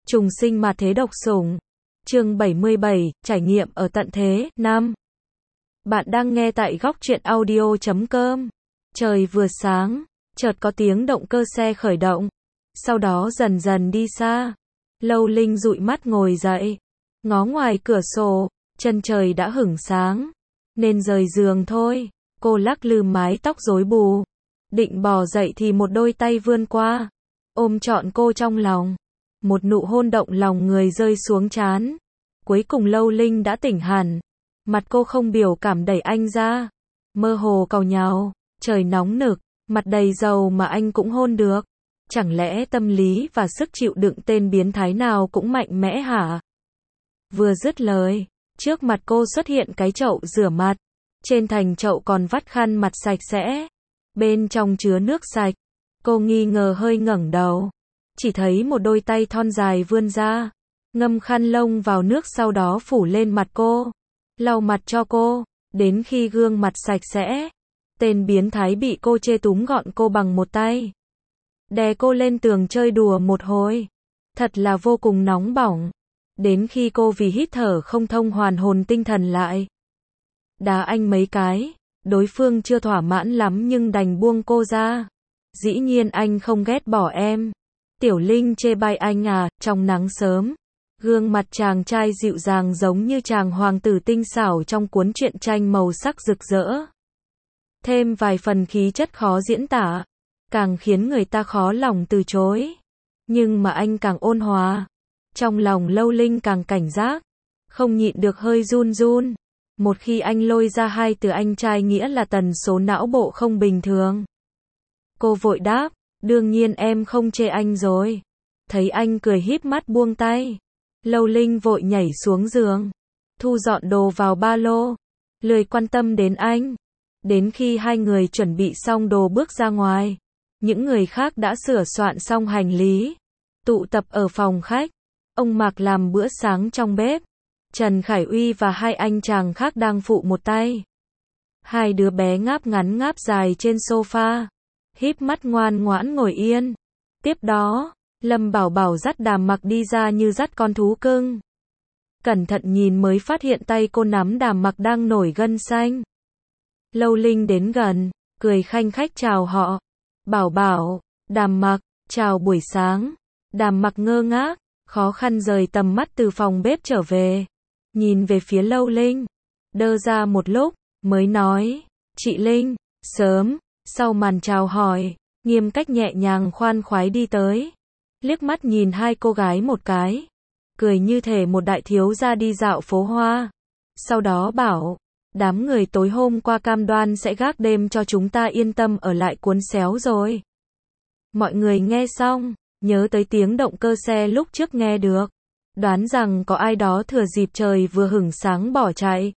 Trùng sinh mà thế độc sủng. Chương 77, trải nghiệm ở tận thế, Nam. Bạn đang nghe tại góc truyện audio.com. Trời vừa sáng, chợt có tiếng động cơ xe khởi động. Sau đó dần dần đi xa. Lâu Linh dụi mắt ngồi dậy. Ngó ngoài cửa sổ, chân trời đã hửng sáng. Nên rời giường thôi. Cô lắc lư mái tóc rối bù. Định bò dậy thì một đôi tay vươn qua. Ôm trọn cô trong lòng. Một nụ hôn động lòng người rơi xuống trán. Cuối cùng Lâu Linh đã tỉnh hẳn. Mặt cô không biểu cảm đẩy anh ra. Mơ hồ càu nhàu. Trời nóng nực. Mặt đầy dầu mà anh cũng hôn được. Chẳng lẽ tâm lý và sức chịu đựng tên biến thái nào cũng mạnh mẽ hả? Vừa dứt lời, trước mặt cô xuất hiện cái chậu rửa mặt. Trên thành chậu còn vắt khăn mặt sạch sẽ. Bên trong chứa nước sạch. Cô nghi ngờ hơi ngẩng đầu. Chỉ thấy một đôi tay thon dài vươn ra. Ngâm khăn lông vào nước sau đó phủ lên mặt cô. Lau mặt cho cô. Đến khi gương mặt sạch sẽ. Tên biến thái bị cô chê túm gọn cô bằng một tay. Đè cô lên tường chơi đùa một hồi. Thật là vô cùng nóng bỏng. Đến khi cô vì hít thở không thông hoàn hồn tinh thần lại. Đá anh mấy cái. Đối phương chưa thỏa mãn lắm nhưng đành buông cô ra. Dĩ nhiên anh không ghét bỏ em. Tiểu Linh chê bai anh à, trong nắng sớm. Gương mặt chàng trai dịu dàng giống như chàng hoàng tử tinh xảo trong cuốn truyện tranh màu sắc rực rỡ. Thêm vài phần khí chất khó diễn tả. Càng khiến người ta khó lòng từ chối. Nhưng mà anh càng ôn hòa. Trong lòng Lâu Linh càng cảnh giác. Không nhịn được hơi run run. Một khi anh lôi ra hai từ anh trai nghĩa là tần số não bộ không bình thường. Cô vội đáp, đương nhiên em không chê anh rồi. Thấy anh cười híp mắt buông tay. Lâu Linh vội nhảy xuống giường. Thu dọn đồ vào ba lô. Lười quan tâm đến anh. Đến khi hai người chuẩn bị xong đồ bước ra ngoài. Những người khác đã sửa soạn xong hành lý. Tụ tập ở phòng khách. Ông Mạc làm bữa sáng trong bếp. Trần Khải Uy và hai anh chàng khác đang phụ một tay. Hai đứa bé ngáp ngắn ngáp dài trên sofa. Híp mắt ngoan ngoãn ngồi yên. Tiếp đó, Lâm Bảo Bảo dắt Đàm Mặc đi ra như dắt con thú cưng. Cẩn thận nhìn mới phát hiện tay cô nắm Đàm Mặc đang nổi gân xanh. Lâu Linh đến gần, cười khanh khách chào họ. Bảo Bảo, Đàm Mặc, chào buổi sáng. Đàm Mặc ngơ ngác, khó khăn rời tầm mắt từ phòng bếp trở về. Nhìn về phía Lâu Linh. Đơ ra một lúc, mới nói, chị Linh, sớm. Sau màn chào hỏi, Nghiêm Cách nhẹ nhàng khoan khoái đi tới. Liếc mắt nhìn hai cô gái một cái. Cười như thể một đại thiếu gia đi dạo phố hoa. Sau đó bảo, đám người tối hôm qua cam đoan sẽ gác đêm cho chúng ta yên tâm ở lại cuốn xéo rồi. Mọi người nghe xong, nhớ tới tiếng động cơ xe lúc trước nghe được. Đoán rằng có ai đó thừa dịp trời vừa hửng sáng bỏ chạy.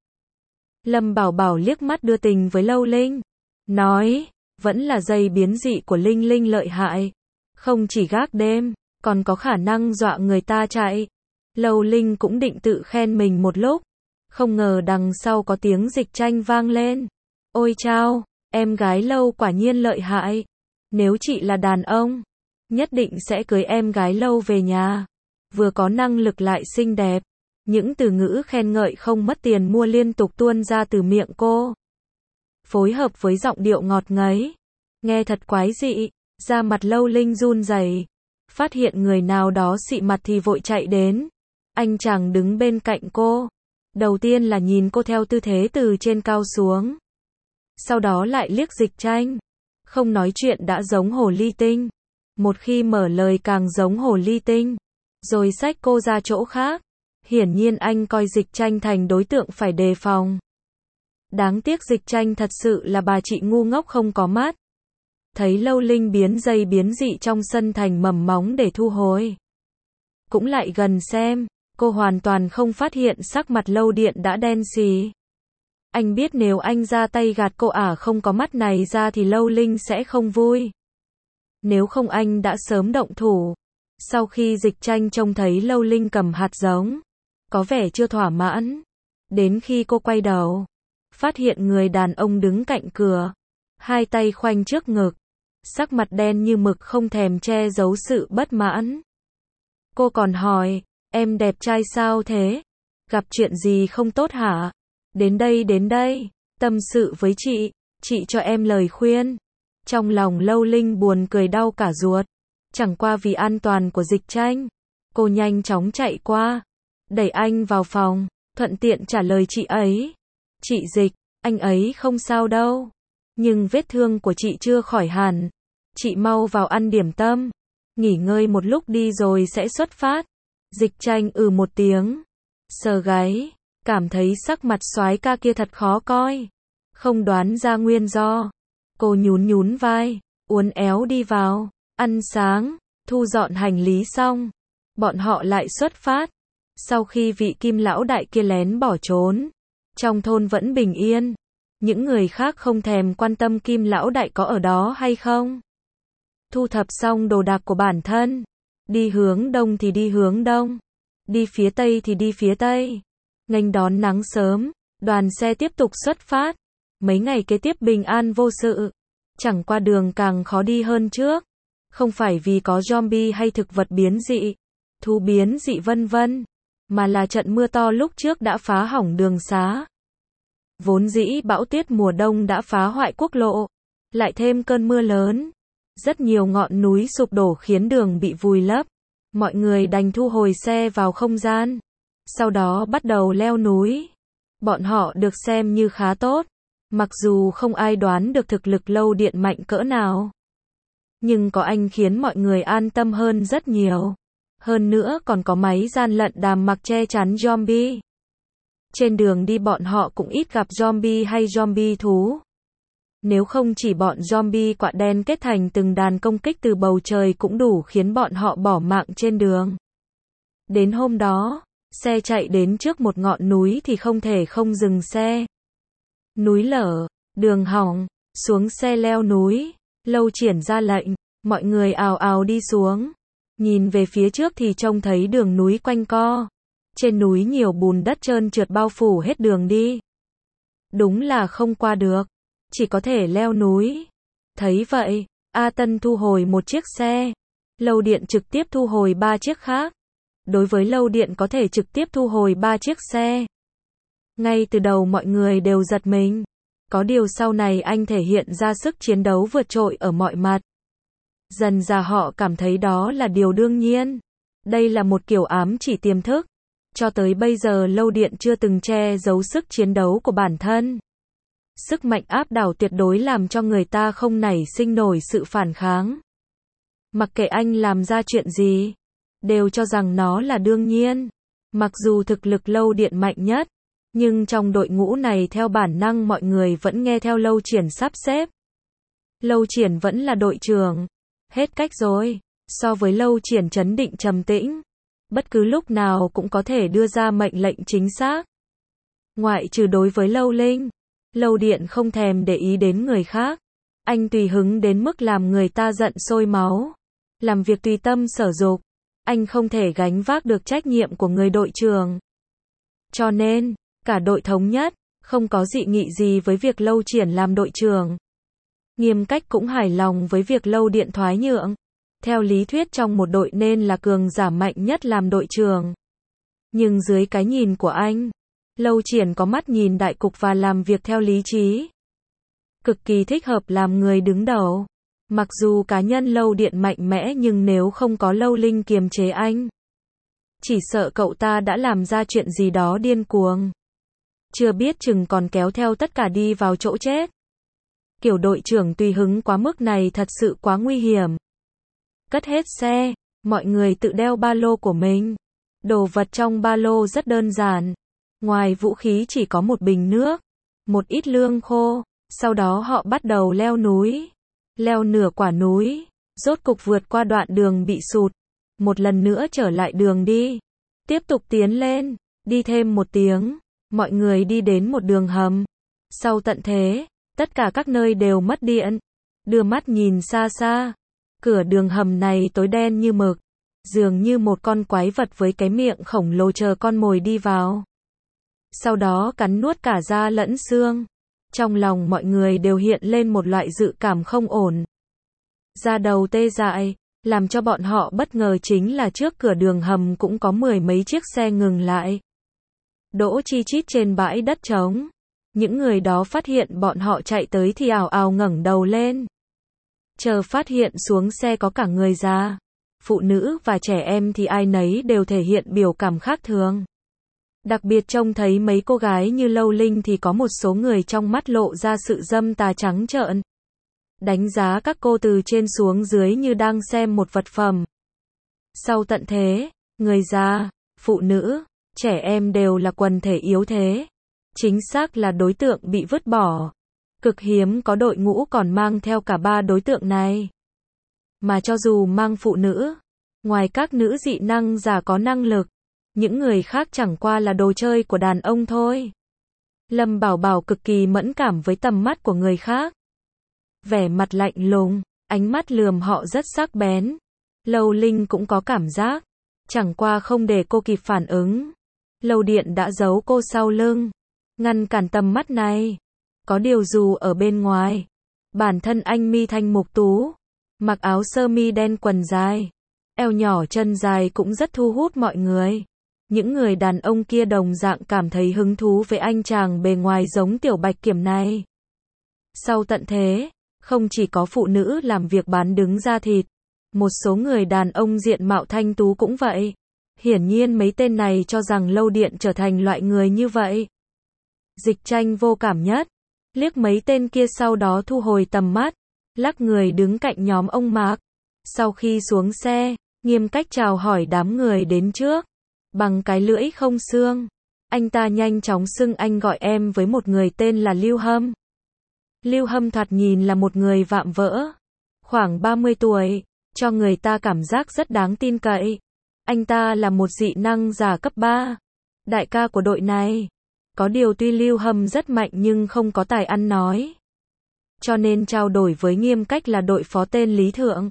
Lâm Bảo Bảo liếc mắt đưa tình với Lâu Linh. Nói, vẫn là dây biến dị của Linh Linh lợi hại. Không chỉ gác đêm, còn có khả năng dọa người ta chạy. Lâu Linh cũng định tự khen mình một lúc. Không ngờ đằng sau có tiếng dịch tranh vang lên. Ôi chao, em gái Lâu quả nhiên lợi hại. Nếu chị là đàn ông, nhất định sẽ cưới em gái Lâu về nhà. Vừa có năng lực lại xinh đẹp. Những từ ngữ khen ngợi không mất tiền mua liên tục tuôn ra từ miệng cô. Phối hợp với giọng điệu ngọt ngấy. Nghe thật quái dị. Da mặt Lâu Linh run rẩy. Phát hiện người nào đó xị mặt thì vội chạy đến. Anh chàng đứng bên cạnh cô. Đầu tiên là nhìn cô theo tư thế từ trên cao xuống. Sau đó lại liếc dịch tranh. Không nói chuyện đã giống hồ ly tinh. Một khi mở lời càng giống hồ ly tinh. Rồi xách cô ra chỗ khác. Hiển nhiên anh coi dịch tranh thành đối tượng phải đề phòng. Đáng tiếc dịch tranh thật sự là bà chị ngu ngốc không có mắt. Thấy Lâu Linh biến dây biến dị trong sân thành mầm móng để thu hồi. Cũng lại gần xem, cô hoàn toàn không phát hiện sắc mặt Lâu Điện đã đen xì. Anh biết nếu anh ra tay gạt cô không có mắt này ra thì Lâu Linh sẽ không vui. Nếu không anh đã sớm động thủ. Sau khi dịch tranh trông thấy Lâu Linh cầm hạt giống, có vẻ chưa thỏa mãn. Đến khi cô quay đầu, phát hiện người đàn ông đứng cạnh cửa, hai tay khoanh trước ngực, sắc mặt đen như mực không thèm che giấu sự bất mãn. Cô còn hỏi, em đẹp trai sao thế? Gặp chuyện gì không tốt hả? Đến đây, tâm sự với chị cho em lời khuyên. Trong lòng Lâu Linh buồn cười đau cả ruột. Chẳng qua vì an toàn của Dịch Tranh, cô nhanh chóng chạy qua, đẩy anh vào phòng, thuận tiện trả lời chị ấy. Chị Dịch, anh ấy không sao đâu. Nhưng vết thương của chị chưa khỏi hẳn. Chị mau vào ăn điểm tâm. Nghỉ ngơi một lúc đi rồi sẽ xuất phát. Dịch Tranh một tiếng. Sờ gáy. Cảm thấy sắc mặt soái ca kia thật khó coi. Không đoán ra nguyên do. Cô nhún vai. Uốn éo đi vào. Ăn sáng. Thu dọn hành lý xong. Bọn họ lại xuất phát. Sau khi vị Kim lão đại kia lén bỏ trốn. Trong thôn vẫn bình yên. Những người khác không thèm quan tâm Kim lão đại có ở đó hay không. Thu thập xong đồ đạc của bản thân. Đi hướng đông thì đi hướng đông. Đi phía tây thì đi phía tây. Nghênh đón nắng sớm. Đoàn xe tiếp tục xuất phát. Mấy ngày kế tiếp bình an vô sự. Chẳng qua đường càng khó đi hơn trước. Không phải vì có zombie hay thực vật biến dị, thú biến dị vân vân, mà là trận mưa to lúc trước đã phá hỏng đường xá. Vốn dĩ bão tuyết mùa đông đã phá hoại quốc lộ, lại thêm cơn mưa lớn. Rất nhiều ngọn núi sụp đổ khiến đường bị vùi lấp. Mọi người đành thu hồi xe vào không gian. Sau đó bắt đầu leo núi. Bọn họ được xem như khá tốt. Mặc dù không ai đoán được thực lực Lâu Điện mạnh cỡ nào. Nhưng có anh khiến mọi người an tâm hơn rất nhiều. Hơn nữa còn có máy gian lận đàm mặc che chắn zombie. Trên đường đi bọn họ cũng ít gặp zombie hay zombie thú. Nếu không chỉ bọn zombie quạ đen kết thành từng đàn công kích từ bầu trời cũng đủ khiến bọn họ bỏ mạng trên đường. Đến hôm đó, xe chạy đến trước một ngọn núi thì không thể không dừng xe. Núi lở, đường hỏng, xuống xe leo núi. Lâu Triển ra lệnh, mọi người ào ào đi xuống. Nhìn về phía trước thì trông thấy đường núi quanh co. Trên núi nhiều bùn đất trơn trượt bao phủ hết đường đi. Đúng là không qua được, chỉ có thể leo núi. Thấy vậy, A Tân thu hồi một chiếc xe. Lâu Điện trực tiếp thu hồi 3 chiếc khác. Đối với Lâu Điện có thể trực tiếp thu hồi 3 chiếc xe. Ngay từ đầu mọi người đều giật mình. Có điều sau này anh thể hiện ra sức chiến đấu vượt trội ở mọi mặt. Dần dà họ cảm thấy đó là điều đương nhiên. Đây là một kiểu ám chỉ tiềm thức. Cho tới bây giờ Lâu Điện chưa từng che giấu sức chiến đấu của bản thân. Sức mạnh áp đảo tuyệt đối làm cho người ta không nảy sinh nổi sự phản kháng. Mặc kệ anh làm ra chuyện gì, đều cho rằng nó là đương nhiên. Mặc dù thực lực Lâu Điện mạnh nhất, nhưng trong đội ngũ này theo bản năng mọi người vẫn nghe theo Lâu Triển sắp xếp. Lâu Triển vẫn là đội trưởng. Hết cách rồi. So với Lâu Triển trấn định trầm tĩnh, bất cứ lúc nào cũng có thể đưa ra mệnh lệnh chính xác. Ngoại trừ đối với Lâu Linh, Lâu Điện không thèm để ý đến người khác. Anh tùy hứng đến mức làm người ta giận sôi máu. Làm việc tùy tâm sở dục. Anh không thể gánh vác được trách nhiệm của người đội trưởng. Cho nên, cả đội thống nhất, không có dị nghị gì với việc Lâu Triển làm đội trưởng. Nghiêm cách cũng hài lòng với việc Lâu Điện thoái nhượng. Theo lý thuyết trong một đội nên là cường giả mạnh nhất làm đội trưởng. Nhưng dưới cái nhìn của anh, Lâu Triển có mắt nhìn đại cục và làm việc theo lý trí. Cực kỳ thích hợp làm người đứng đầu. Mặc dù cá nhân Lâu Điện mạnh mẽ nhưng nếu không có Lâu Linh kiềm chế anh, chỉ sợ cậu ta đã làm ra chuyện gì đó điên cuồng. Chưa biết chừng còn kéo theo tất cả đi vào chỗ chết. Kiểu đội trưởng tùy hứng quá mức này thật sự quá nguy hiểm. Cất hết xe, mọi người tự đeo ba lô của mình. Đồ vật trong ba lô rất đơn giản. Ngoài vũ khí chỉ có một bình nước, một ít lương khô. Sau đó họ bắt đầu leo núi. Leo nửa quả núi, rốt cục vượt qua đoạn đường bị sụt. Một lần nữa trở lại đường đi. Tiếp tục tiến lên, đi thêm một tiếng. Mọi người đi đến một đường hầm. Sau tận thế, tất cả các nơi đều mất điện. Đưa mắt nhìn xa xa. Cửa đường hầm này tối đen như mực. Dường như một con quái vật với cái miệng khổng lồ chờ con mồi đi vào. Sau đó cắn nuốt cả da lẫn xương. Trong lòng mọi người đều hiện lên một loại dự cảm không ổn. Da đầu tê dại, Làm cho bọn họ bất ngờ chính là trước cửa đường hầm cũng có 10 mấy chiếc xe ngừng lại. Đỗ chi chít trên bãi đất trống. Những người đó phát hiện bọn họ chạy tới thì ào ào ngẩng đầu lên. Chờ phát hiện xuống xe có cả người già, phụ nữ và trẻ em thì ai nấy đều thể hiện biểu cảm khác thường. Đặc biệt trông thấy mấy cô gái như Lâu Linh thì có một số người trong mắt lộ ra sự dâm tà trắng trợn. Đánh giá các cô từ trên xuống dưới như đang xem một vật phẩm. Sau tận thế, người già, phụ nữ, trẻ em đều là quần thể yếu thế. Chính xác là đối tượng bị vứt bỏ. Cực hiếm có đội ngũ còn mang theo cả ba đối tượng này. Mà cho dù mang phụ nữ, ngoài các nữ dị năng giả có năng lực, những người khác chẳng qua là đồ chơi của đàn ông thôi. Lâm Bảo Bảo cực kỳ mẫn cảm với tầm mắt của người khác. Vẻ mặt lạnh lùng, ánh mắt lườm họ rất sắc bén. Lâu Linh cũng có cảm giác, chẳng qua không để cô kịp phản ứng. Lâu Điện đã giấu cô sau lưng, ngăn cản tầm mắt này. Có điều dù ở bên ngoài, bản thân anh mi thanh mục tú, mặc áo sơ mi đen quần dài, eo nhỏ chân dài cũng rất thu hút mọi người. Những người đàn ông kia đồng dạng cảm thấy hứng thú với anh chàng bề ngoài giống Tiểu Bạch Kiểm này. Sau tận thế, không chỉ có phụ nữ làm việc bán đứng da thịt, một số người đàn ông diện mạo thanh tú cũng vậy. Hiển nhiên mấy tên này cho rằng Lâu Điện trở thành loại người như vậy. Dịch Tranh vô cảm nhất, liếc mấy tên kia sau đó thu hồi tầm mắt, lắc người đứng cạnh nhóm ông Mạc. Sau khi xuống xe, nghiêm cách chào hỏi đám người đến trước. Bằng cái lưỡi không xương, anh ta nhanh chóng xưng anh gọi em với một người tên là Lưu Hâm. Lưu Hâm thoạt nhìn là một người vạm vỡ, khoảng 30 tuổi, cho người ta cảm giác rất đáng tin cậy. Anh ta là một dị năng giả cấp 3, đại ca của đội này. Có điều tuy Lưu Hâm rất mạnh nhưng không có tài ăn nói. Cho nên trao đổi với nghiêm cách là đội phó tên Lý Thượng.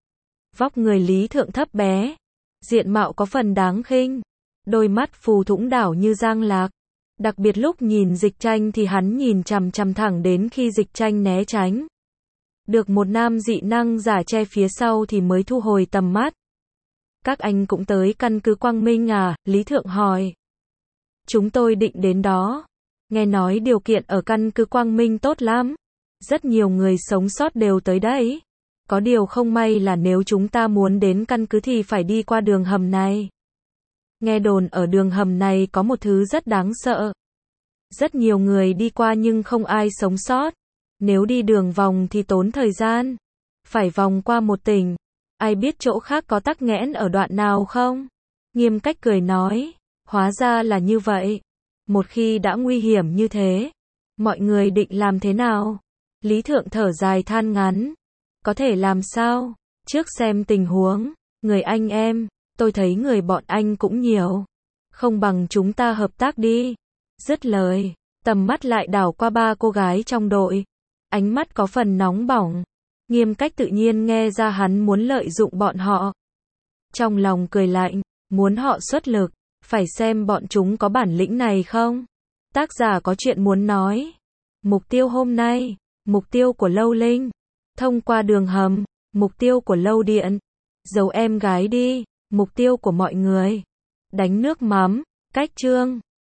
Vóc người Lý Thượng thấp bé, diện mạo có phần đáng khinh, đôi mắt phù thủng đảo như giang lạc. Đặc biệt lúc nhìn Dịch Tranh thì hắn nhìn chằm chằm thẳng đến khi Dịch Tranh né tránh. Được một nam dị năng giả che phía sau thì mới thu hồi tầm mắt. Các anh cũng tới căn cứ Quang Minh à? Lý Thượng hỏi. Chúng tôi định đến đó. Nghe nói điều kiện ở căn cứ Quang Minh tốt lắm. Rất nhiều người sống sót đều tới đấy. Có điều không may là nếu chúng ta muốn đến căn cứ thì phải đi qua đường hầm này. Nghe đồn ở đường hầm này có một thứ rất đáng sợ. Rất nhiều người đi qua nhưng không ai sống sót. Nếu đi đường vòng thì tốn thời gian. Phải vòng qua một tỉnh. Ai biết chỗ khác có tắc nghẽn ở đoạn nào không? Nghiêm cách cười nói. Hóa ra là như vậy. Một khi đã nguy hiểm như thế, mọi người định làm thế nào? Lý Thượng thở dài than ngắn. Có thể làm sao? Trước xem tình huống. Người anh em, tôi thấy người bọn anh cũng nhiều. Không bằng chúng ta hợp tác đi. Dứt lời, tầm mắt lại đảo qua ba cô gái trong đội. Ánh mắt có phần nóng bỏng. Nghiêm cách tự nhiên nghe ra hắn muốn lợi dụng bọn họ. Trong lòng cười lạnh, muốn họ xuất lực, phải xem bọn chúng có bản lĩnh này không. Tác giả có chuyện muốn nói. Mục tiêu hôm nay, mục tiêu của Lâu Linh. Thông qua đường hầm, mục tiêu của Lâu Điện. Giấu em gái đi, mục tiêu của mọi người. Đánh nước mắm, cách chương.